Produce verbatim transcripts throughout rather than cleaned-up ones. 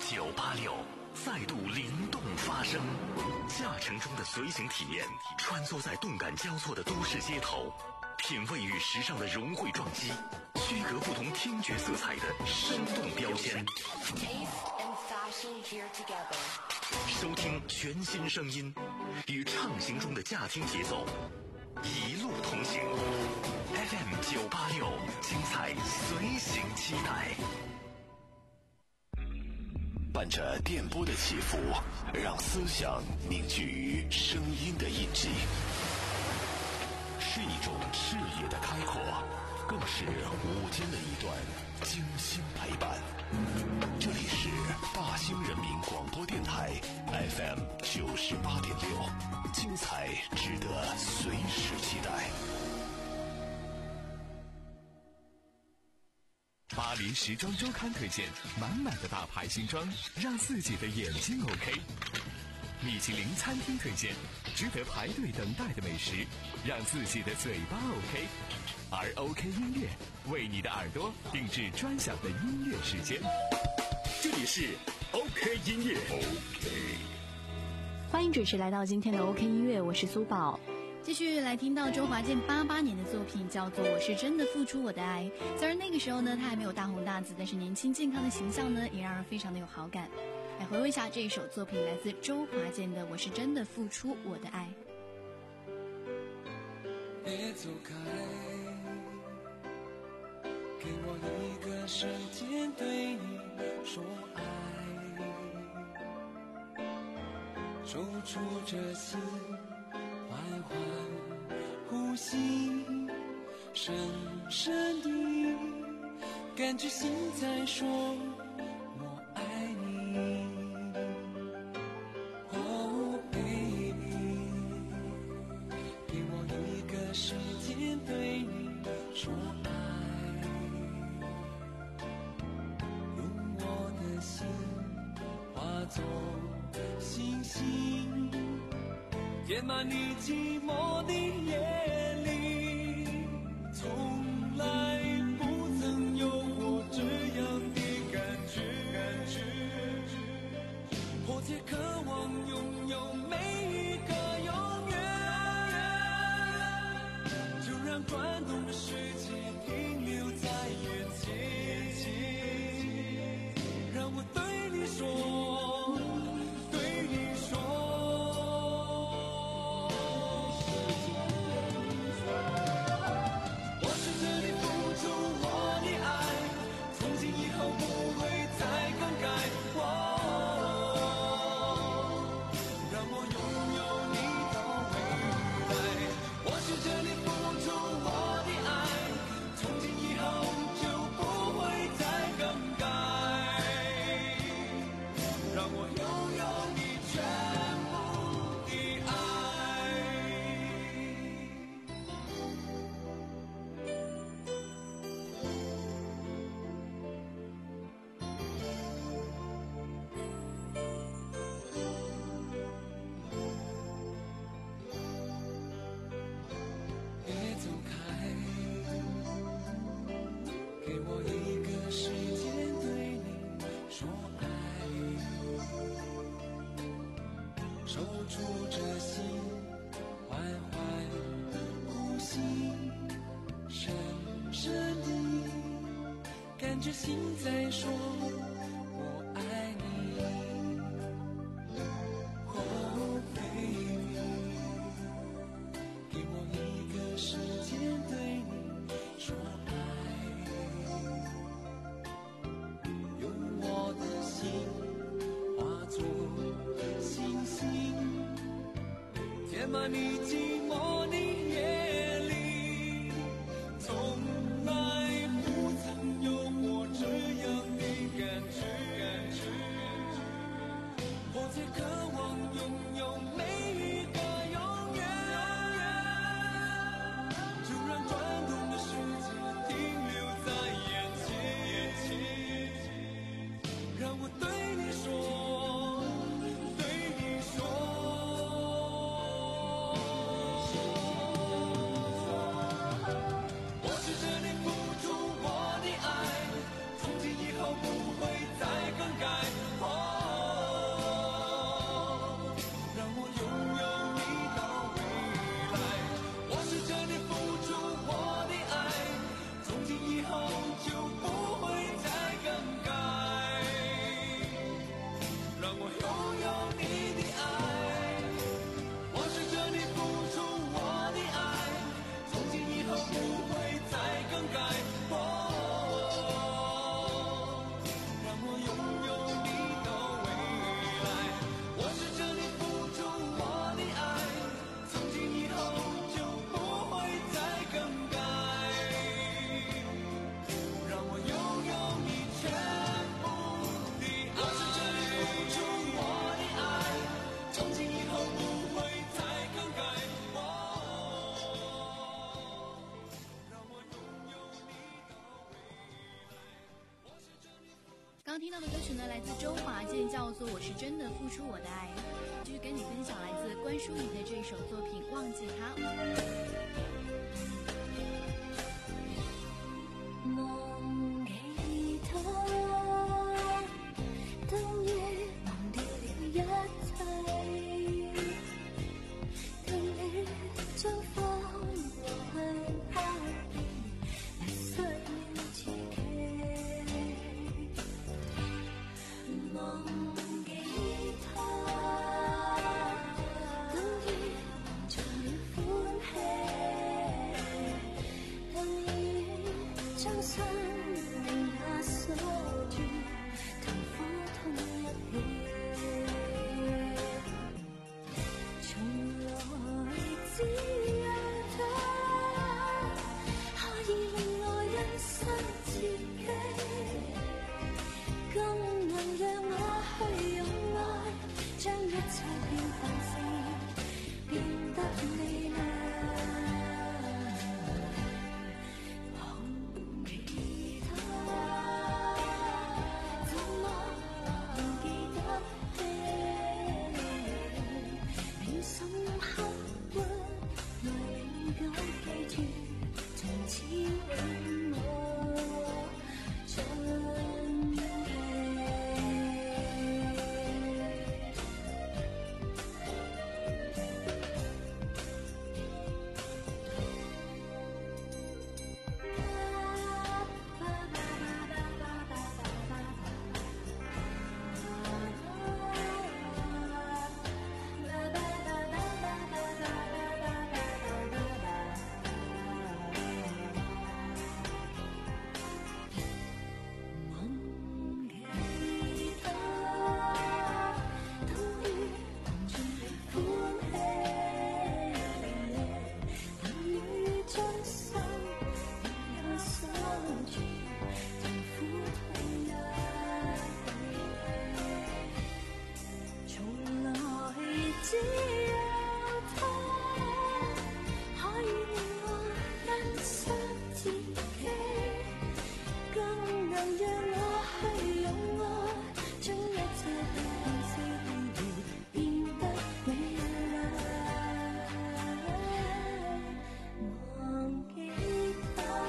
九八六再度灵动发声，驾乘中的随行体验，穿梭在动感交错的都市街头，品味与时尚的融汇撞击，区隔不同听觉色彩的生动标签。收听全新声音，与畅行中的驾听节奏，一路同行。F M 九八六，精彩随行期待。伴着电波的起伏，让思想凝聚于声音的印记，是一种视野的开阔，更是午间的一段精心陪伴。这里是大兴人民广播电台 F M 九十八点六，精彩值得随时期待。 巴黎时装周刊推荐满满的大牌新装，让自己的眼睛 OK。米其林餐厅推荐值得排队等待的美食，让自己的嘴巴 OK。而 OK 音乐为你的耳朵定制专享的音乐时间。这里是 OK 音乐 OK。 欢迎准时来到今天的 OK 音乐，我是苏宝。 继续来听到周华健八八年的作品，叫做《我是真的付出我的爱》。虽然那个时候呢，他还没有大红大紫，但是年轻健康的形象呢，也让人非常的有好感。来回味一下这一首作品，来自周华健的《我是真的付出我的爱》。 别走开，给我一个时间对你说爱，抽出这心缓缓呼吸，深深地感觉心在说我爱你。Oh baby， 给我一个时间对你说爱，用我的心化作星星，填满你寂寞的夜里，从来不曾有过这样的感觉，迫切渴望拥有每一个永远，就让转动的世界停留在眼前，让我对你说，对你说，感觉心在说我爱你。Oh baby， 给我一个时间对你说爱，用我的心化作星星，填满你寂寞的夜里，从来不曾有过这样的感觉，迫切渴望拥有每一个永远，就让转动的世界停留在眼前，让我对你说，对你说，我是这里付出我的爱，从今以后不会再更改。 刚听到的歌曲呢，来自周华健，叫做《我是真的付出我的爱》。继续跟你分享来自关淑怡的这首作品《忘记他》。 忘記他，等於忘掉了一切，聽你將花和香花迷失了自己。忘記他，等於忘盡了歡喜，但已將生命也鎖住，痛苦痛一起。從來只有他可以令我欣賞自己，更能讓我去擁愛，將一切變繁星，變得美麗。忘記他，怎麼忘記得起？令深刻溫來永久記住，從此永無盡期。只有他可以令我欣賞自己，更能讓我去擁愛，將一切變變四變變得美麗。忘記他，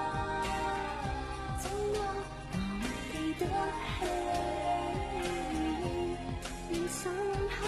怎麼忘記得起？連深刻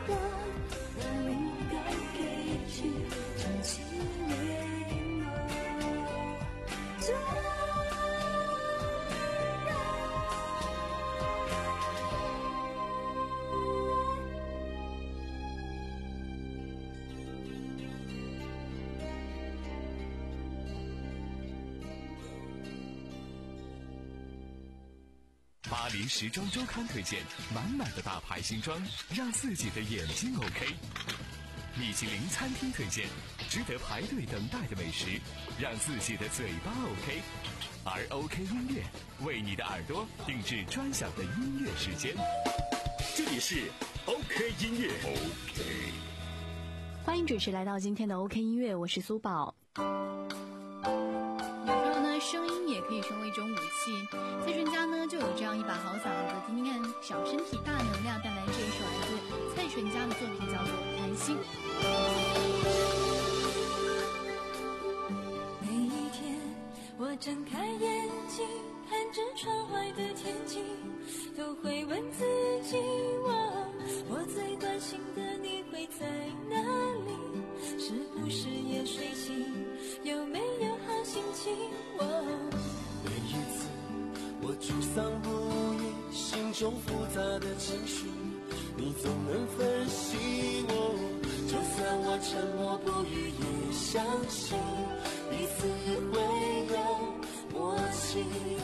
巴黎时装周刊推荐满满的大牌新装，让自己的眼睛 OK。米其林餐厅推荐值得排队等待的美食，让自己的嘴巴 OK。而 OK 音乐为你的耳朵定制专享的音乐时间。 这里是 OK 音乐 OK。 欢迎准时来到今天的 OK 音乐，我是苏宝。 有时候呢，声音也可以成为一种武器。蔡淳佳呢就有这样一把好嗓子，听听看小身体大能量带来这一首来自蔡淳佳的作品，叫做《谈心》。 每一天我睁开眼睛，看着窗外的天气，都会问自己，我我最关心的你会在哪里？是不是也睡醒？有没有好心情？我每一次我沮丧不已，心中复杂的情绪，你总能分析我。就算我沉默不语，也相信彼此会有默契。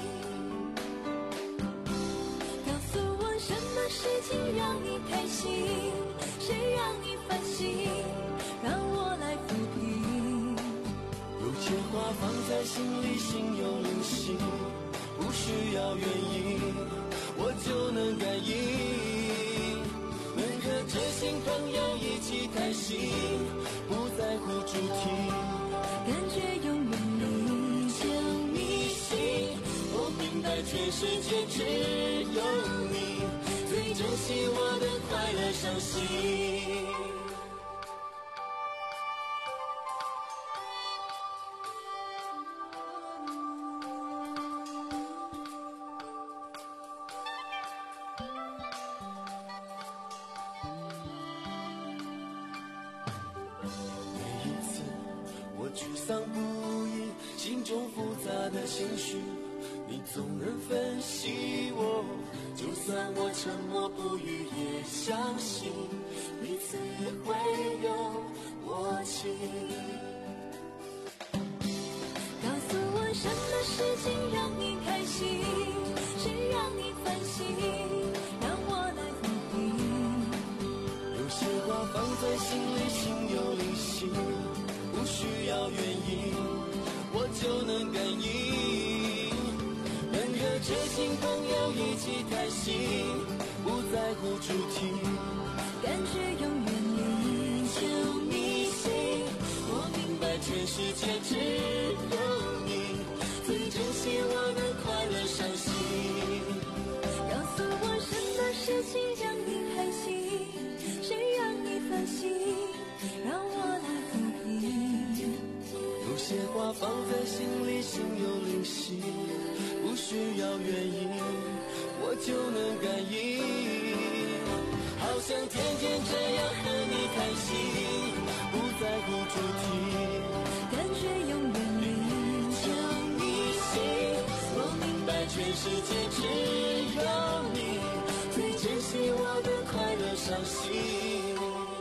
告诉我什么事情让你开心，谁让你烦心，让我来抚平。 有些话放在心里，心有灵犀，不需要原因，我就能感应。能和知心朋友一起开心，不在乎主题， 感觉永远历久弥新。 我明白全世界只有你最珍惜我的快乐伤心。每一次我沮丧不已，心中复杂的情绪，你总能分析我，就算我沉默不语，也相信彼此会有默契。 告诉我什么事情让你开心，谁让你烦心，让我来抚平。 有些话放在心里，心有灵犀，不需要原因，我就能感应。能和知心朋友一起开心，不在乎主题， 感觉永远离就迷信。 我明白全世界只有你最珍惜我的快乐伤心。 告诉我什么事情让你开心，谁让你烦心，让我来抚平。 有些话放在心里，心有灵犀，不需要原因，我就能感应。好想天天这样和你开心，不在乎主题， 感觉永远离就迷信。我明白全世界只有你最珍惜我的快乐伤心。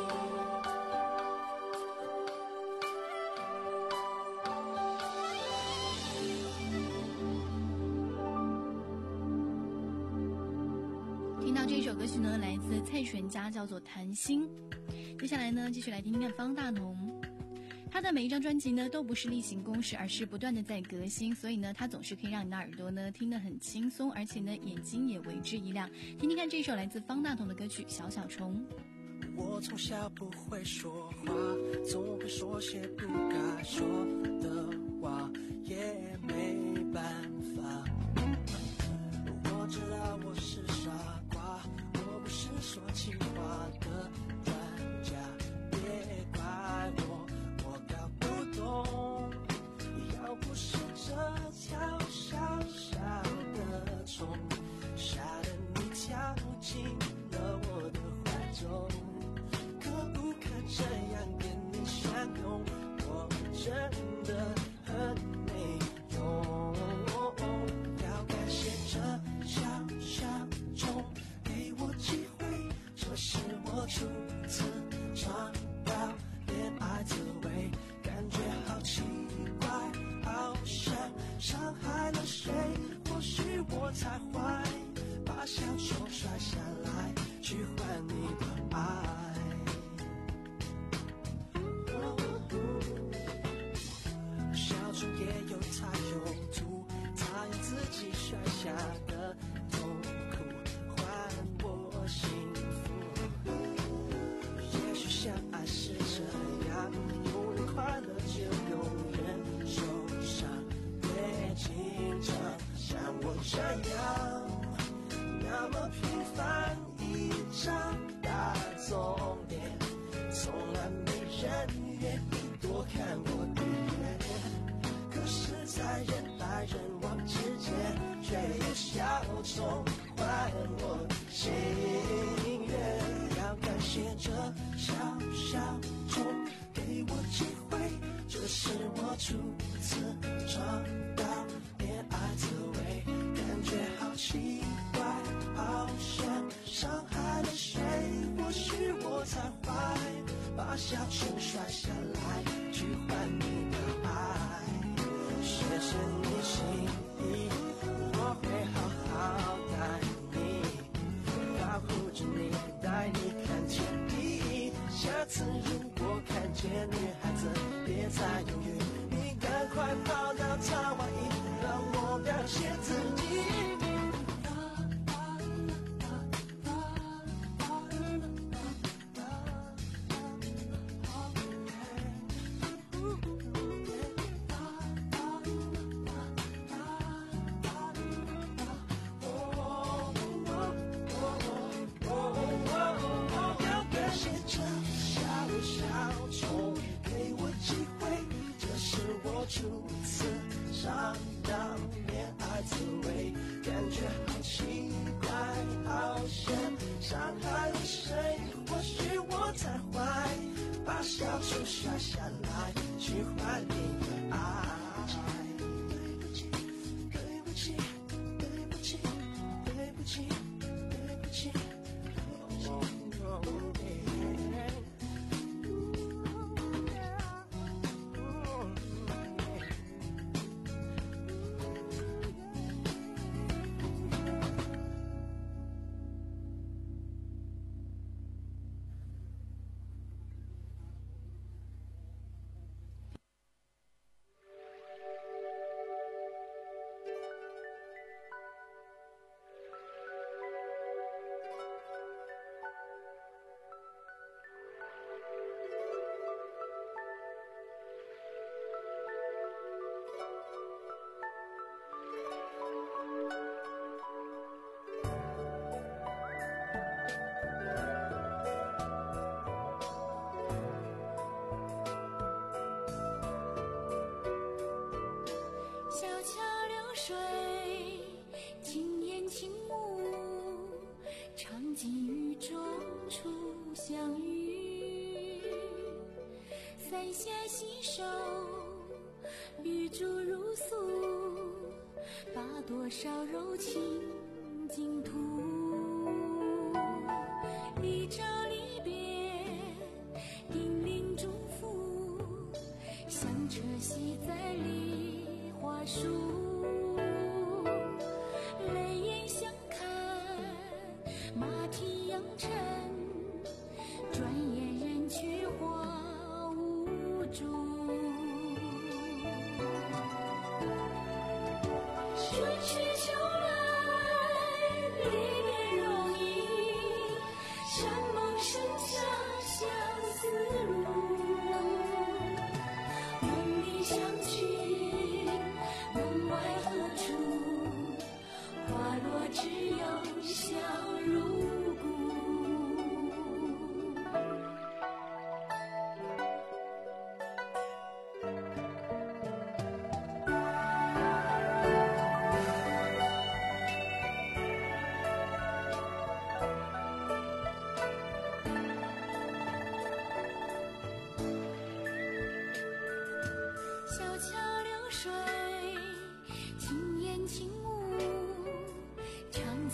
听到这首歌曲呢，来自蔡淳佳，叫做《谈心》。接下来呢，继续来听听看方大同。他的每一张专辑呢，都不是例行公事，而是不断的在革新，所以呢，他总是可以让你的耳朵呢听得很轻松，而且呢，眼睛也为之一亮。听听看这首来自方大同的歌曲《小小虫》。 我从小不会说话，总会说些不该说的话，也没办法。我知道我是傻瓜，我不是说情话的专家，别怪我，我搞不懂。要不是这条小小的虫，吓得你跳进了我的怀中，可不可这样跟你相拥？我真的很没用。要感谢这小小虫给我机会，这是我初次尝到恋爱滋味，感觉好奇怪，好像伤害了谁。或许我太坏，把小虫摔下来去换你的爱。小虫也有它用途，它用自己摔下的痛苦换我幸福。也许相爱是这样，有人快乐就有人受伤，别紧张，像我这样那么平凡一张大众脸，从来没人愿意多看我一眼。可是在人来人往之间，却有小虫换我心愿。要感谢这小小虫给我机会，这是我初次尝到恋爱滋味，感觉好奇怪，好像伤害了谁。或许我太坏，把小虫摔下来去换你的爱。谢谢你心意，我会好好待你，保护着你，带你看天地。下次如果看见女孩子，别再犹豫，你赶快跑到她外衣觉好奇怪，好像伤害了谁？或许我太坏，把小丑下下来，去怀念的爱。对不起，对不起，对不起，对不起，对不起。 小桥流水，轻言轻舞，唱尽雨中初相遇。三峡洗手，玉珠如素，把多少柔情尽吐。一朝离别，叮咛嘱咐，香车系在梨花树，泪眼相看，马蹄扬尘，转眼人去花无主。春去秋来，离别容易，山盟生下相思路。梦里相去，门外何处？花落只有笑如故。小桥流水，轻言轻舞，唱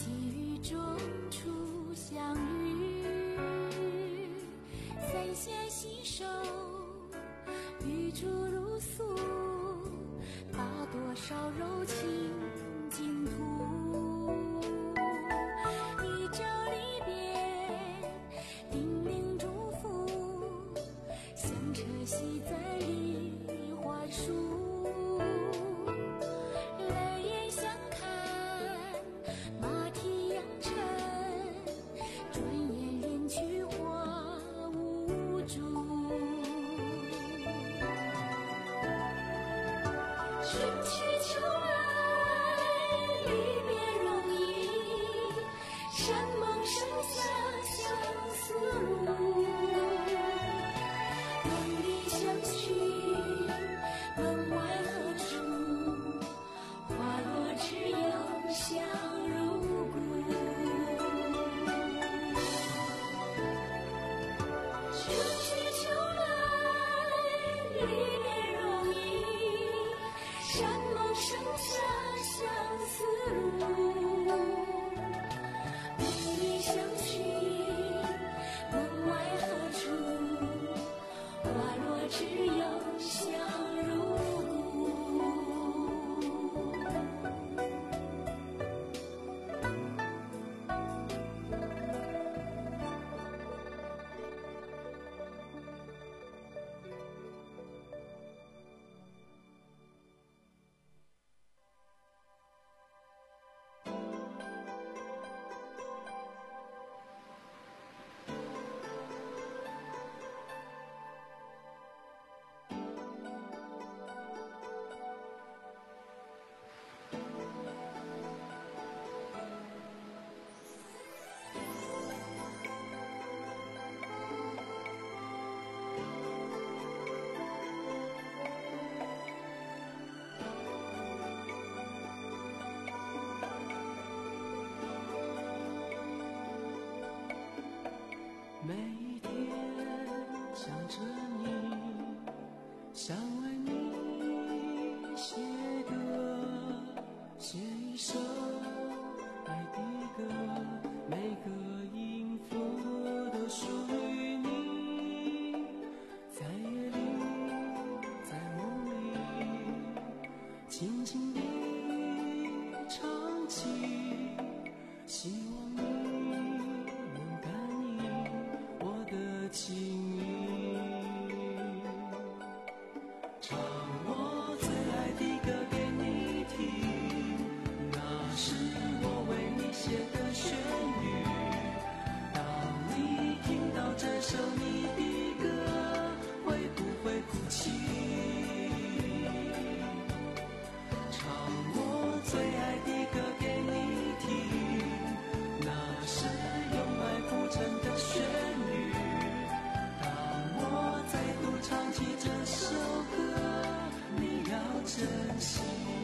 每一天想着你，想为你写歌，写一首爱的歌，每个音符都属于你，在夜里，在梦里，轻轻地唱起，希望你能感应我的情意，唱我最爱的歌给你听，那是我为你写的旋律，当你听到这首你的歌，会不会哭泣？唱我最爱的歌给你听，那是用爱谱成的旋律，当我再度唱起这首歌，你要珍惜。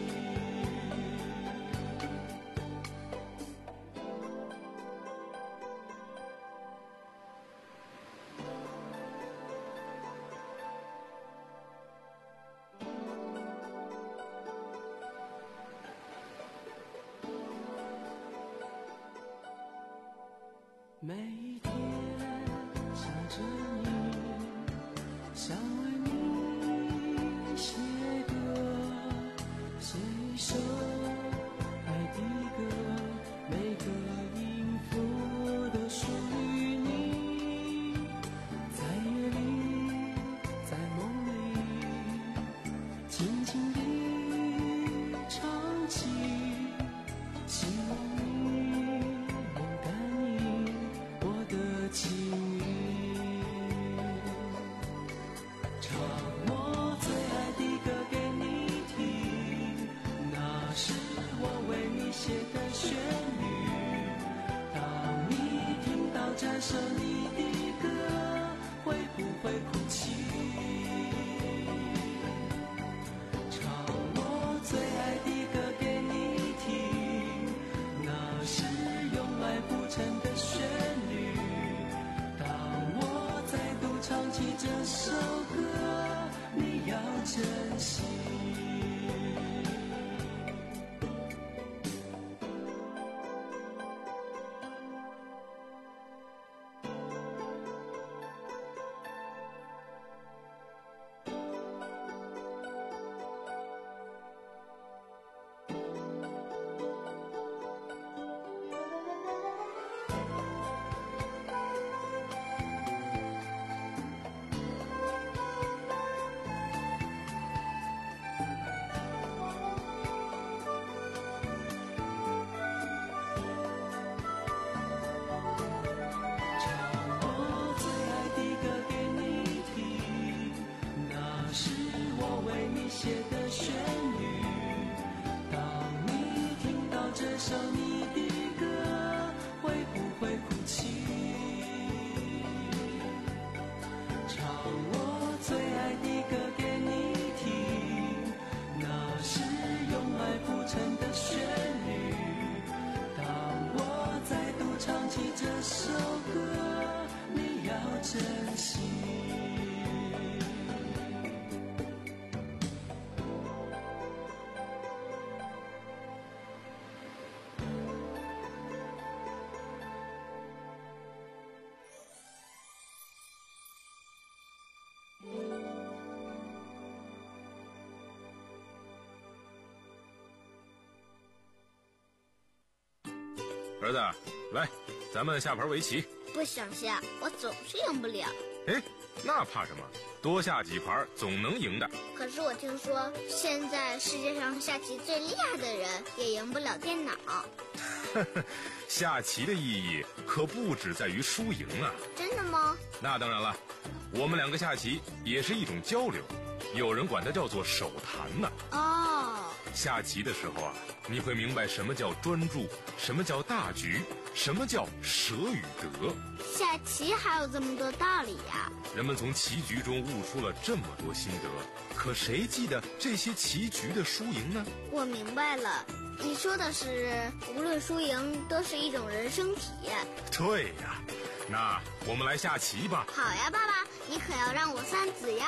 每一天想着你，想为你写歌，写一首爱的歌，每个音符都属于你，在夜里，在梦里，轻轻地唱起，希望你能感应我的情意，唱我最爱的歌给你听，那是我为你写的旋律，当你听到这首你的歌，会不会哭泣？唱我最爱的歌给你听，那是用爱谱成的旋律，当我再度唱起这首歌，你要珍惜。写的旋律，当你听到这首你的歌，会不会哭泣？唱我最爱的歌给你听，那是用爱谱成的旋律，当我再度唱起这首歌，你要珍惜。 儿子，来，咱们下盘围棋。 不想下，我总是赢不了。 哎，那怕什么？多下几盘总能赢的。 可是我听说，现在世界上下棋最厉害的人也赢不了电脑。 下棋的意义可不只在于输赢啊。 真的吗？ 那当然了，我们两个下棋也是一种交流，有人管它叫做手谈呢。 哦。 下棋的时候啊，你会明白什么叫专注，什么叫大局，什么叫舍与得。 下棋还有这么多道理呀！ 人们从棋局中悟出了这么多心得，可谁记得这些棋局的输赢呢？ 我明白了，你说的是无论输赢都是一种人生体验。 对呀， 那我们来下棋吧。 好呀，爸爸，你可要让我算子呀。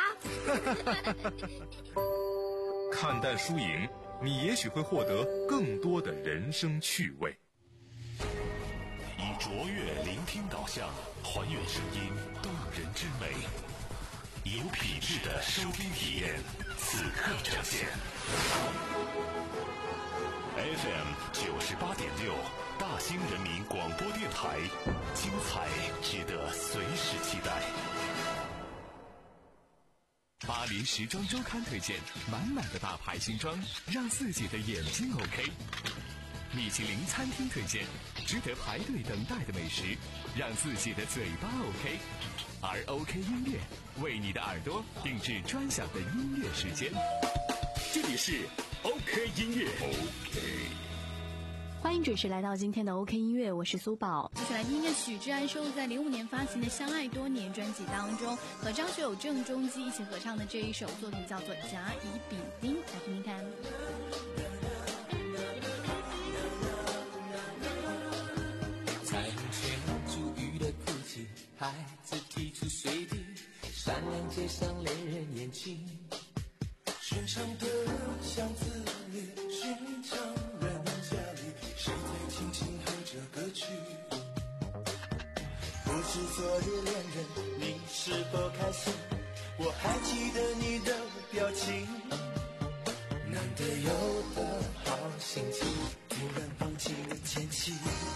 看淡输赢，你也许会获得更多的人生趣味。 以卓越聆听导向，还原声音动人之美，有品质的收听体验，此刻呈现。F M 九十八点六，大兴人民广播电台，精彩值得随时期待。 巴黎时装周刊推荐满满的大牌新装，让自己的眼睛 OK。米其林餐厅推荐值得排队等待的美食，让自己的嘴巴 OK。而 OK 音乐为你的耳朵定制专享的音乐时间。这里是 OK 音乐 OK。 欢迎准时来到今天的 OK 音乐，我是苏宝。 接下来听着许志安收录在零五年发行的《相爱多年》专辑当中，和张学友、郑中基一起合唱的这一首作品叫做《甲乙丙丁》，来听听看。 彩虹圈珠玉的哭泣，孩子提出水滴，闪亮街上恋人眼睛，寻常的巷子里，寻常人家里，谁在轻轻哼着歌曲？不知昨日恋人你是否开心？我还记得你的表情，难得有的好心情，突然放晴的天气，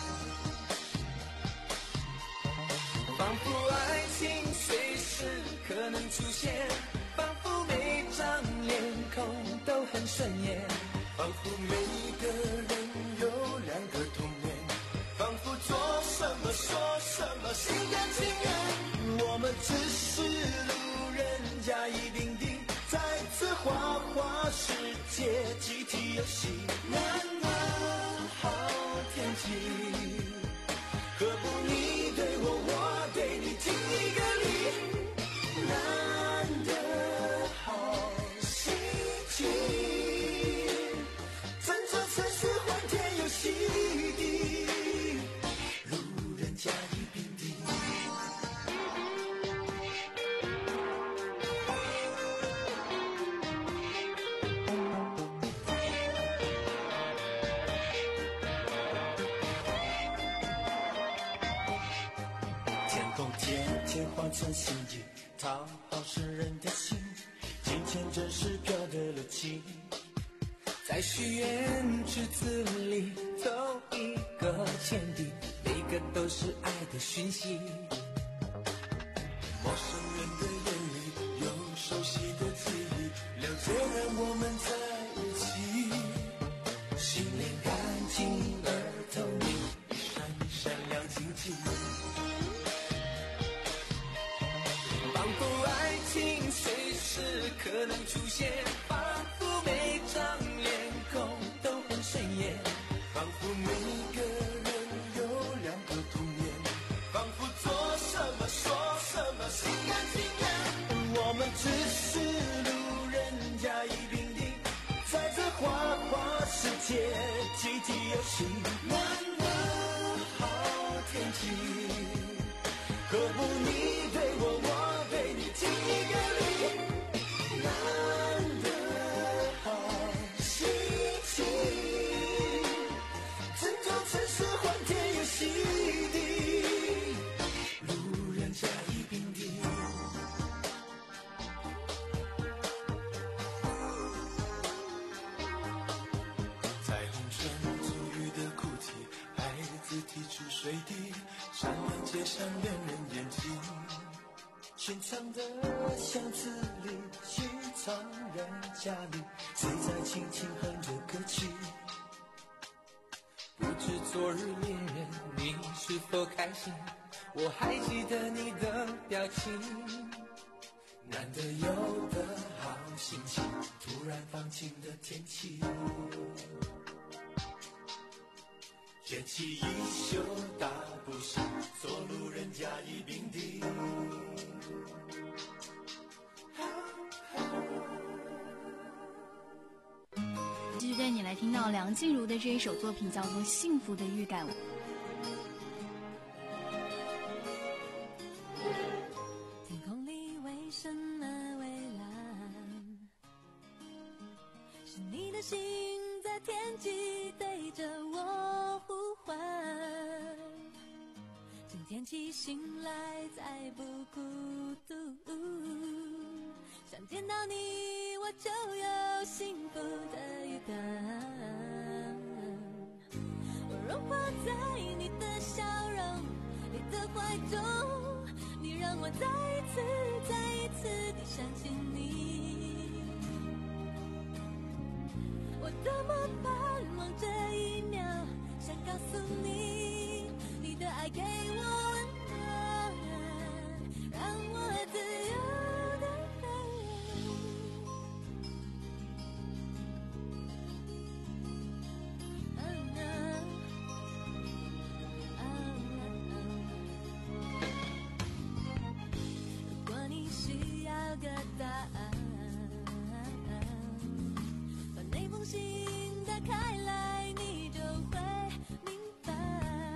仿佛爱情随时可能出现，仿佛每张脸孔都很顺眼，仿佛每个人有两个童年，仿佛做什么说什么心甘情愿，我们只是路人甲乙丙丁，在此花花世界集体游戏，难得好天气，何不你对我，我对你，敬一个礼，难得好心情，整座城市欢天又喜地，路人甲乙丙丁。天空天天换成心意，讨好世人的心，今天真是飘对了情，在许愿池子里投一个钱币，每个都是爱的讯息，陌生人的眼里有熟悉的记忆，了解让我们在一起，心灵干净而透明，一闪一闪亮晶晶，仿佛爱情随时可能出现，仿佛每张脸孔都很顺眼，仿佛每个人有两个童年，仿佛做什么说什么心甘情愿，我们只是路人甲乙丙丁，在这花花世界集体游戏，难得好天气，何不你对我，我对你，敬一个礼，难得好心情，整座城市欢天又喜地，路人甲乙丙丁。彩虹圈珠玉的哭泣，孩子提出水滴，闪亮街上恋人眼睛，寻常的巷子里，寻常人家里，谁在轻轻哼着歌曲？不知昨日恋人你是否开心？我还记得你的表情，难得有的好心情，突然放晴的天气，卷起衣袖大步行，做路人甲乙丙丁。 继续带你来听到梁静茹的这一首作品，叫做《幸福的预感》。 天起醒来再不孤独，想见到你我就有幸福的预感，我融化在你的笑容，你的怀中，你让我再一次再一次地想起你，我多么盼望这一秒，想告诉你，你的爱给我温暖，让我自由的飞。啊啊如果你需要个答案，把那封信打开来，你就会明白。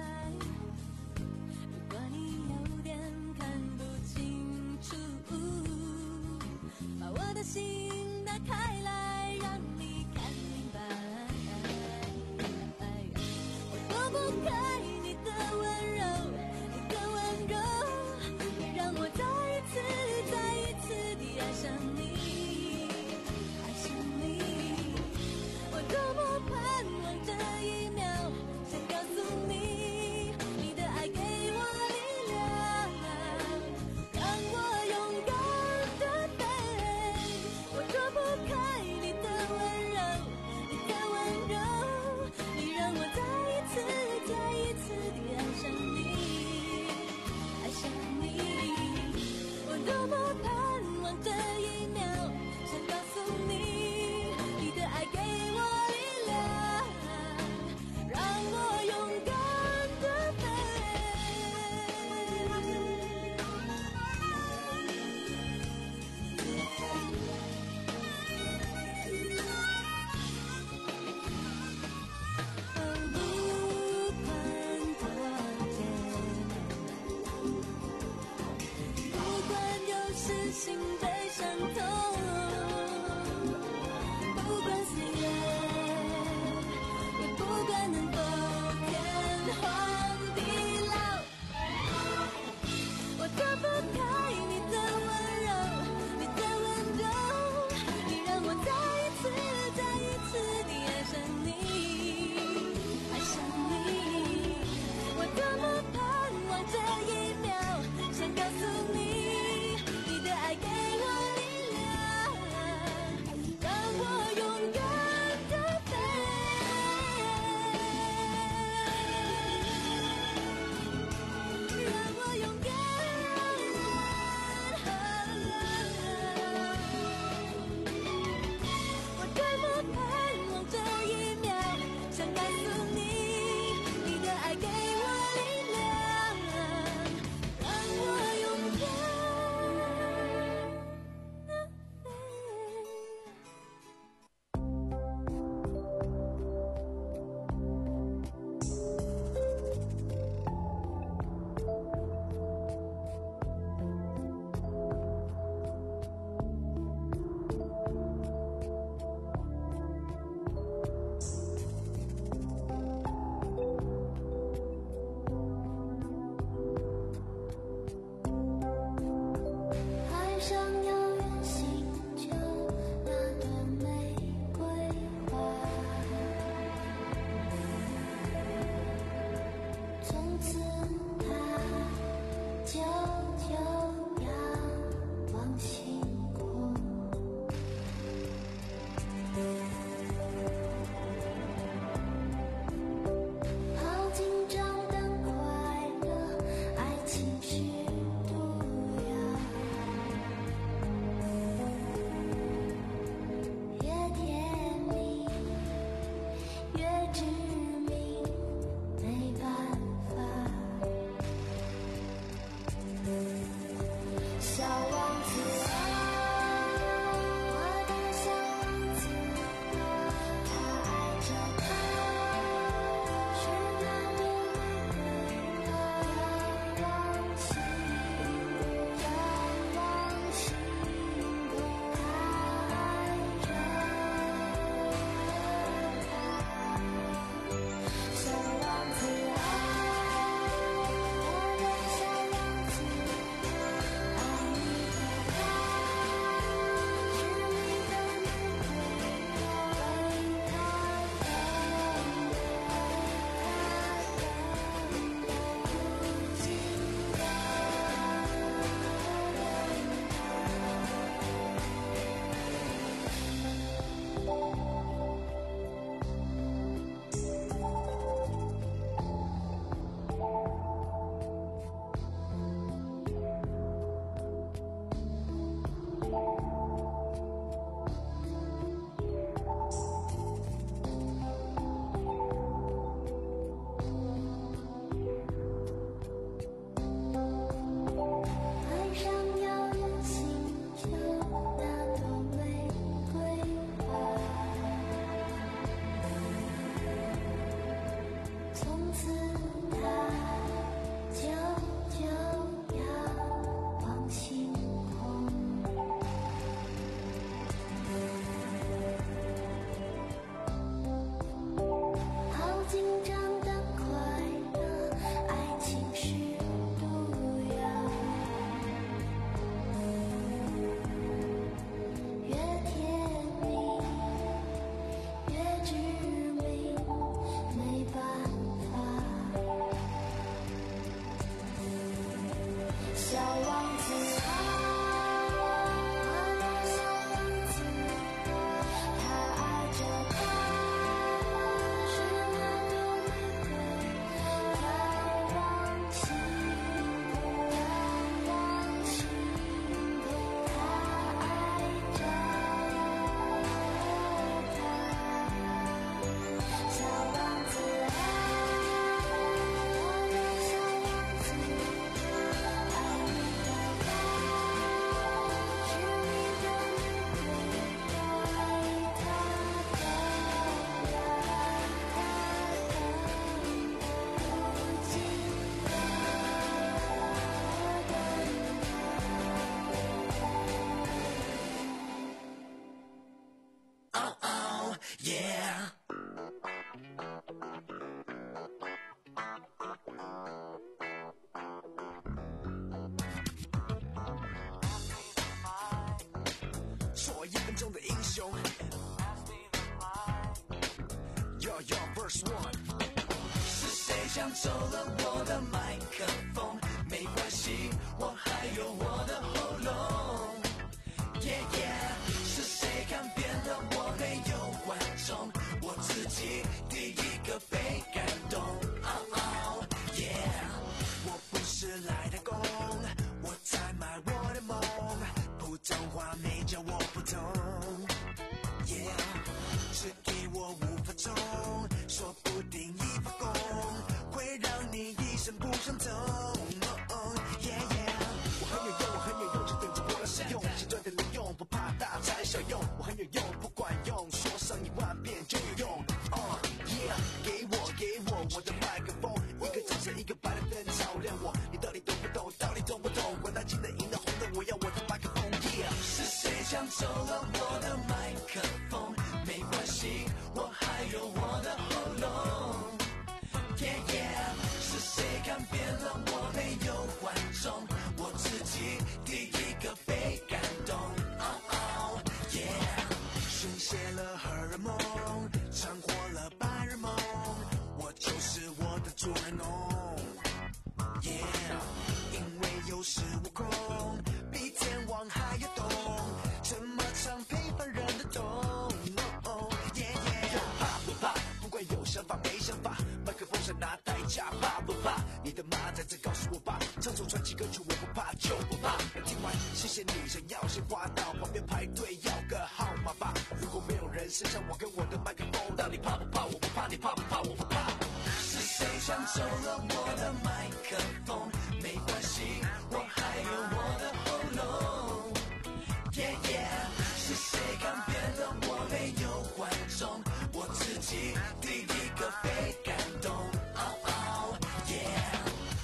First one， 是谁抢走了我的麦克风？没关系，我还有我的喉咙。Yeah yeah， 是谁看扁了我没有观众？我自己第一个被感动。Oh oh yeah， 我不是来打工，我在卖我的梦。普通话没教我不懂。Yeah， 只给我五分钟，说不定一发功会让你一生不想走。Oh, yeah, yeah， 我很有用，我很有用，就等着我来使用。现在的能用，不怕大材小用。我很有用，不管用，说上一万遍就有用。Oh yeah， 给我给我我的麦克风，一个掌声一个白的灯照亮我。你到底懂不懂？到底懂不懂？管他金的银的红的，我要我的麦克风。Yeah， 是谁抢走了我的麦克风？没关系，我还有我的喉咙。Yeah yeah， 是谁看扁了我没有观众？我自己第一个被感动。Oh oh yeah， 宣泄了荷尔蒙，尝过了白日梦，我就是我的主人翁。Yeah， 因为有恃无恐，比天王还要懂，这么常陪伴人的痛。Oh yeah yeah， 怕不怕？不管有想法没想法，麦克风上拿代价，怕不怕？你的妈在这告诉我吧，唱首传奇歌曲我不怕就不怕。听完谢谢你，想要先滑到旁边排队要个号码吧。如果没有人剩下我跟我的麦克风，到底怕不怕？我不怕，你怕不怕？我不怕。是谁抢走了我的麦克风？没关系，我还有我的喉咙。Yeah yeah， 是谁看扁了我没有观众？我自己第一个被感动。Oh oh yeah，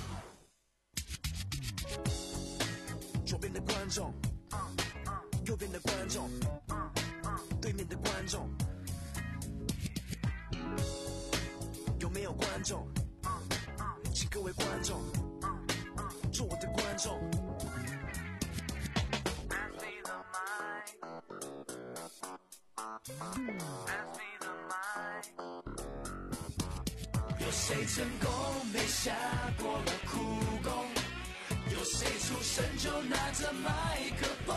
左边的观众，右边的观众，对面的观众，有没有观众？请各位观众做我的观众。有谁成功没下过了苦功？有谁出生就拿着麦克风？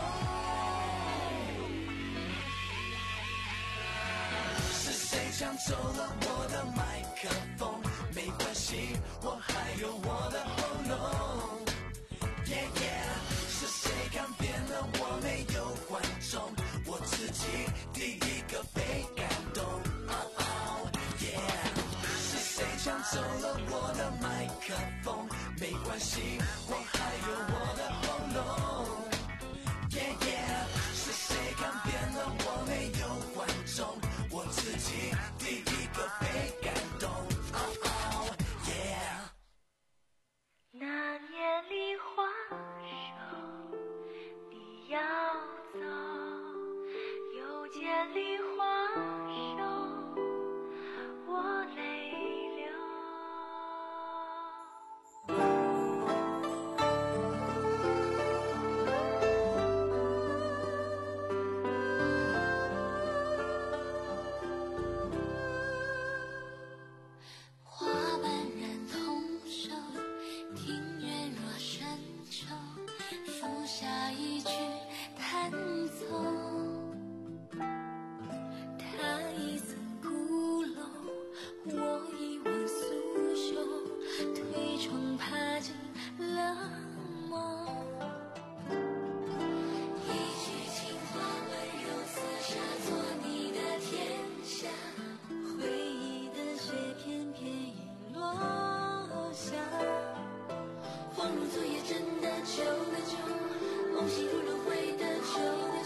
是谁抢走了我的麦克风？没关系，我还有我的喉咙。Yeah yeah， 是谁看扁了我没有观众？我自己第一个被感动。Oh oh yeah， 是谁抢走了我的麦克风？没关系，我还有我的喉咙。Yeah yeah， 是谁看扁了我没有观众？我自己第一个被感动。Oh oh yeah， 那年梨花瘦，你要走，又见梨花瘦，我泪流。花瓣染童手，庭院若深秋，树下一曲弹奏。他一层古楼，我一碗素酒，推窗爬进了梦。一句情话温柔厮杀，做你的天下，回忆的雪片片已落下。恍如昨夜，真的旧的旧，梦醒如轮回的旧的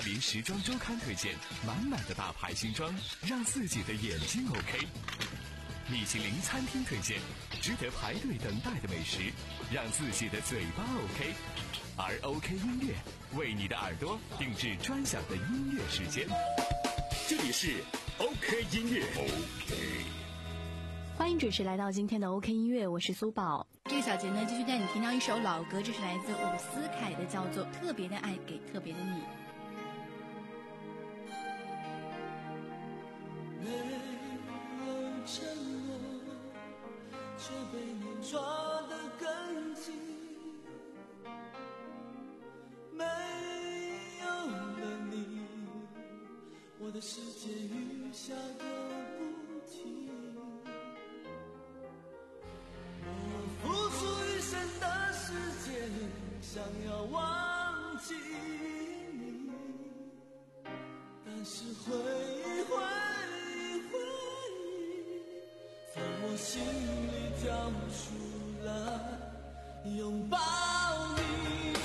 林时装周刊推荐满满的大牌新装，让自己的眼睛 OK。米其林餐厅推荐值得排队等待的美食，让自己的嘴巴 OK。而 OK 音乐为你的耳朵定制专享的音乐时间。 这里是 OK 音乐 OK。 欢迎准时来到今天的 OK 音乐，我是苏宝。 这个小节呢，继续带你听到一首老歌，这是来自伍思凯的，叫做《特别的爱给特别的你》。 没有承诺，却被你抓得更紧。没有了你，我的世界雨下个不停。我付出一生的时间，想要忘记你，但是回忆回忆回忆，从我心里跳出来拥抱你。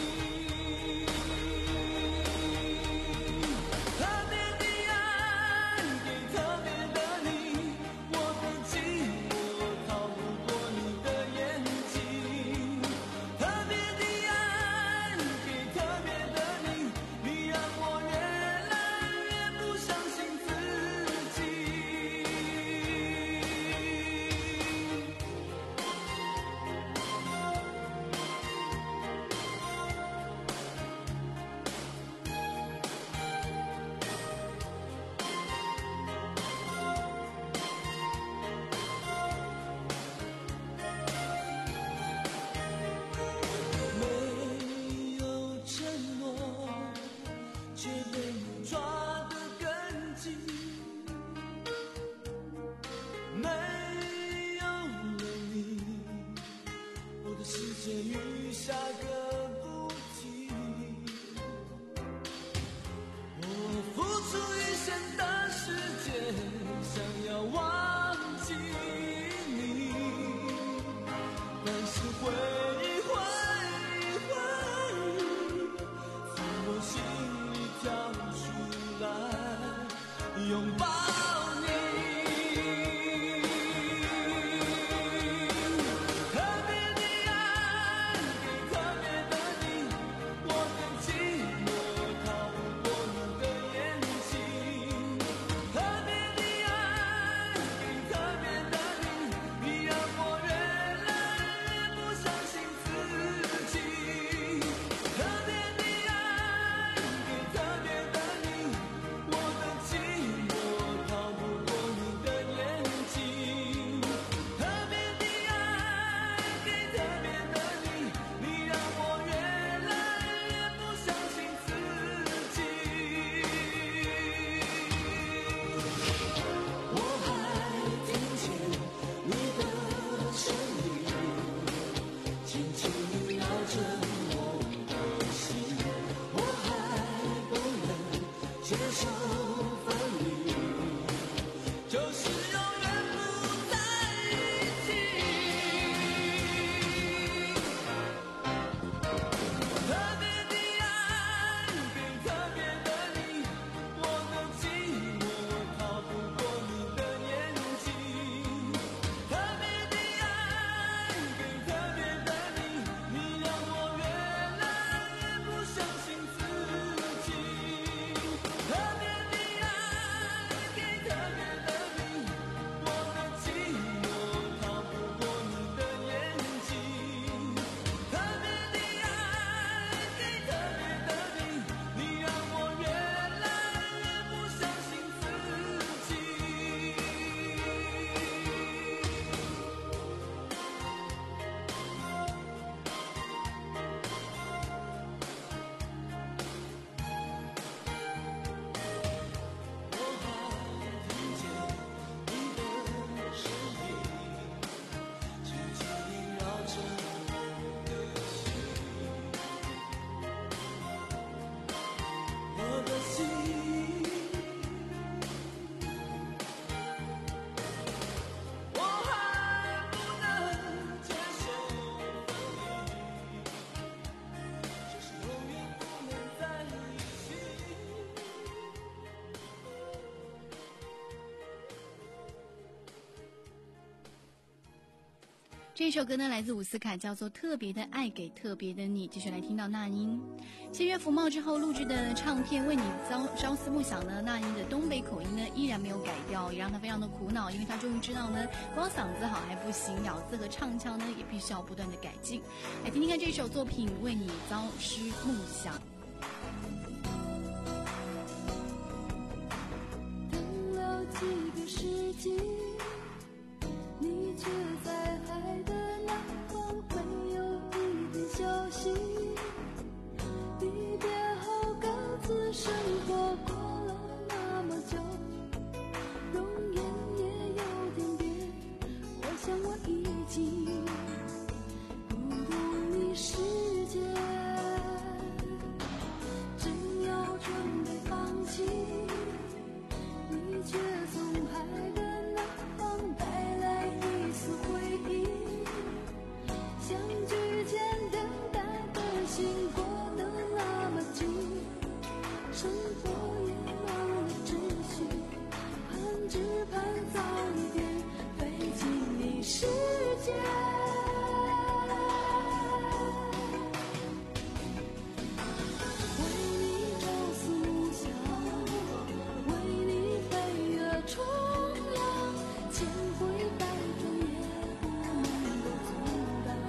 雨下个不停，我付出一生的时间，想要忘记你，但是回忆回忆回忆，从我心里跳出来拥抱你。 这一首歌呢来自伍思凯，叫做《特别的爱给特别的你》。继续来听到那英签约福茂之后录制的唱片《为你朝朝思暮想》呢，那英的东北口音呢依然没有改掉，也让他非常的苦恼，因为他终于知道呢，光嗓子好还不行，咬字和唱腔呢也必须要不断的改进。来听听看这首作品《为你朝思暮想》。 等了几个世纪，你却在海的那方没有一点消息。离别后各自生活，过了那么久，容颜也有点变，我想我已经不懂你世界，正要准备放弃，你却从海的那方带来一丝回忆。相聚前等待的心过得那么急，生活也忘了秩序，盼只盼早一点飞进你世界。为你朝思暮想，为你飞越冲浪，千回百转也不能够阻挡。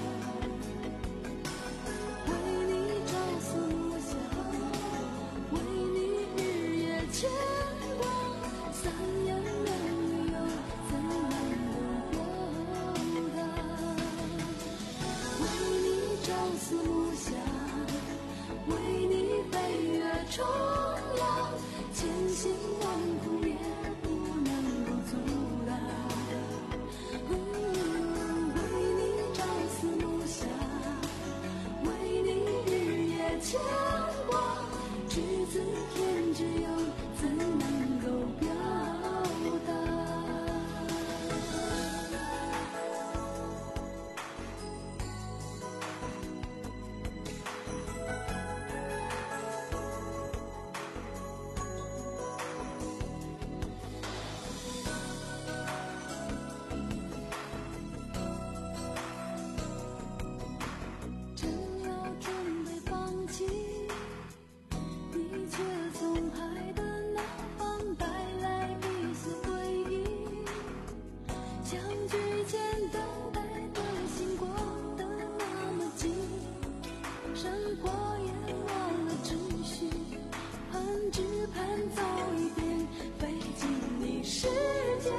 为你朝思暮想，为你日夜牵挂，三言两语又怎能够表达？为你朝思暮想，为你飞越冲浪，千辛万苦也不能够阻挡。为你朝思暮想，为你日夜牵挂，只字片只有怎能够表达？正要准备放弃，你却从海的那方带来一丝回忆。相聚前等待的心过得那么急，生活也忘了秩序，盼只盼早一点飞进你世界。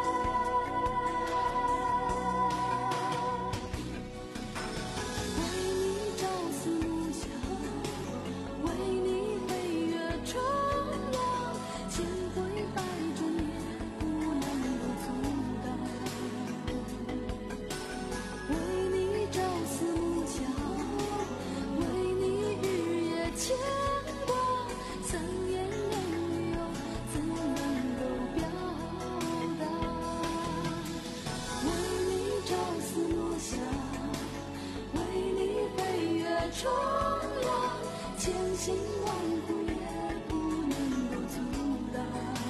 为你朝思暮想，为你飞越冲浪，千回百转也不能够阻挡。为你朝思暮想，为你日夜牵挂，三言两语又怎能够表达？为你朝思暮想，为你飞越冲浪，千辛万苦也不能够阻挡。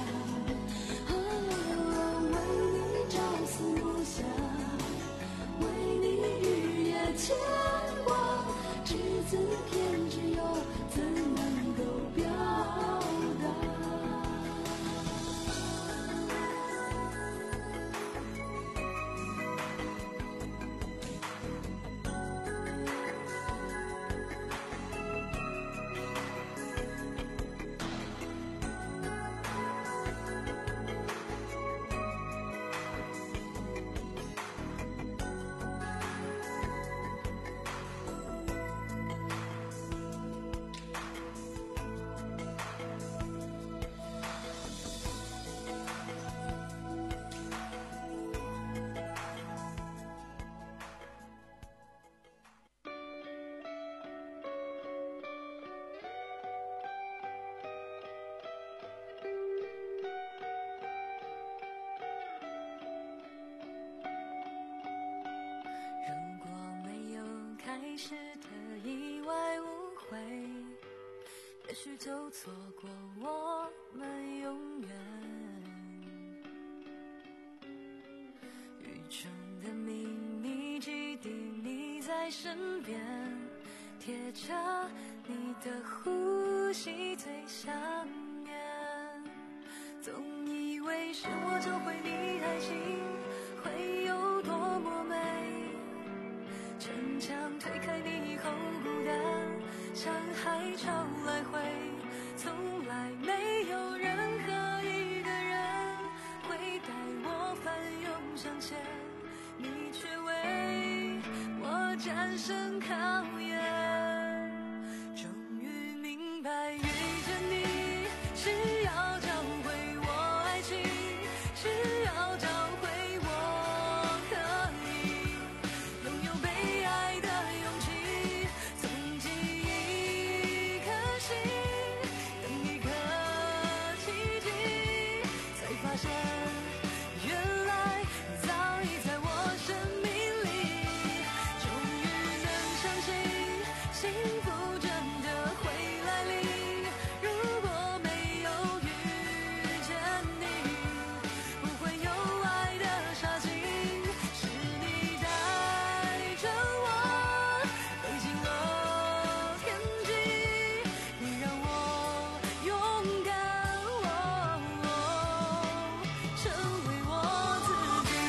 为你朝思暮想，为你日夜牵挂，只字片只有怎能够表达？ 如果没有开始的意外误会，也许就错过我们永远。愚蠢的秘密地你在身边，贴着你的呼吸最想念。总以为是我教会你爱情会有多么美，城墙推开你以后孤单像海潮来回，从来没有任何一个人会带我翻涌向前，你却为我战胜考验。终于明白遇见你是要教会我爱情，是要教会我可以拥有被爱的勇气，从记一颗心等一个奇迹，才发现原来早已在我生命里。终于能相信幸福真的会来临，如果没有遇见你，不会有爱的杀心，是你带着我飞进了天际，你让我勇敢，成为我自己。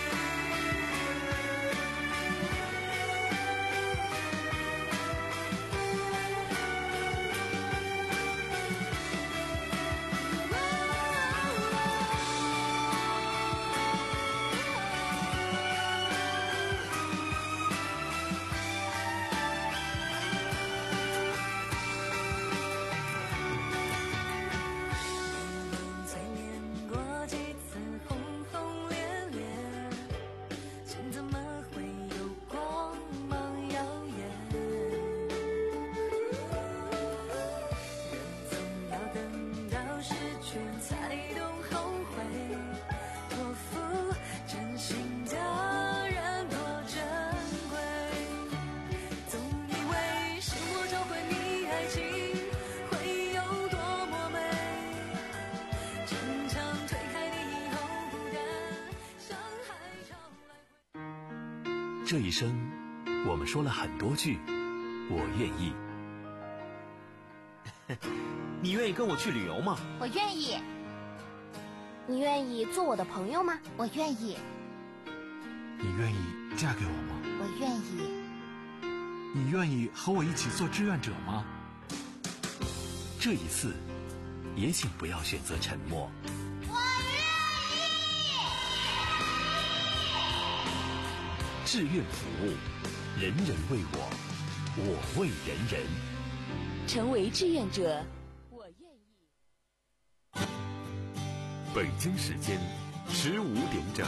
催眠过几次轰轰烈烈，心怎么会有光芒耀眼？人总要等到失去才懂后悔，托付真心的人多珍贵。总以为是我教会你爱情会有多么美，城墙推开你以后孤单像海潮来回。 这一生，我们说了很多句“我愿意”。 你愿意跟我去旅游吗？ 我愿意。你愿意做我的朋友吗？我愿意。 你愿意嫁给我吗？ 我愿意。 你愿意和我一起做志愿者吗？ 这一次，也请不要选择沉默。志愿服务，人人为我，我为人人。 成为志愿者，我愿意。 北京时间十五点整。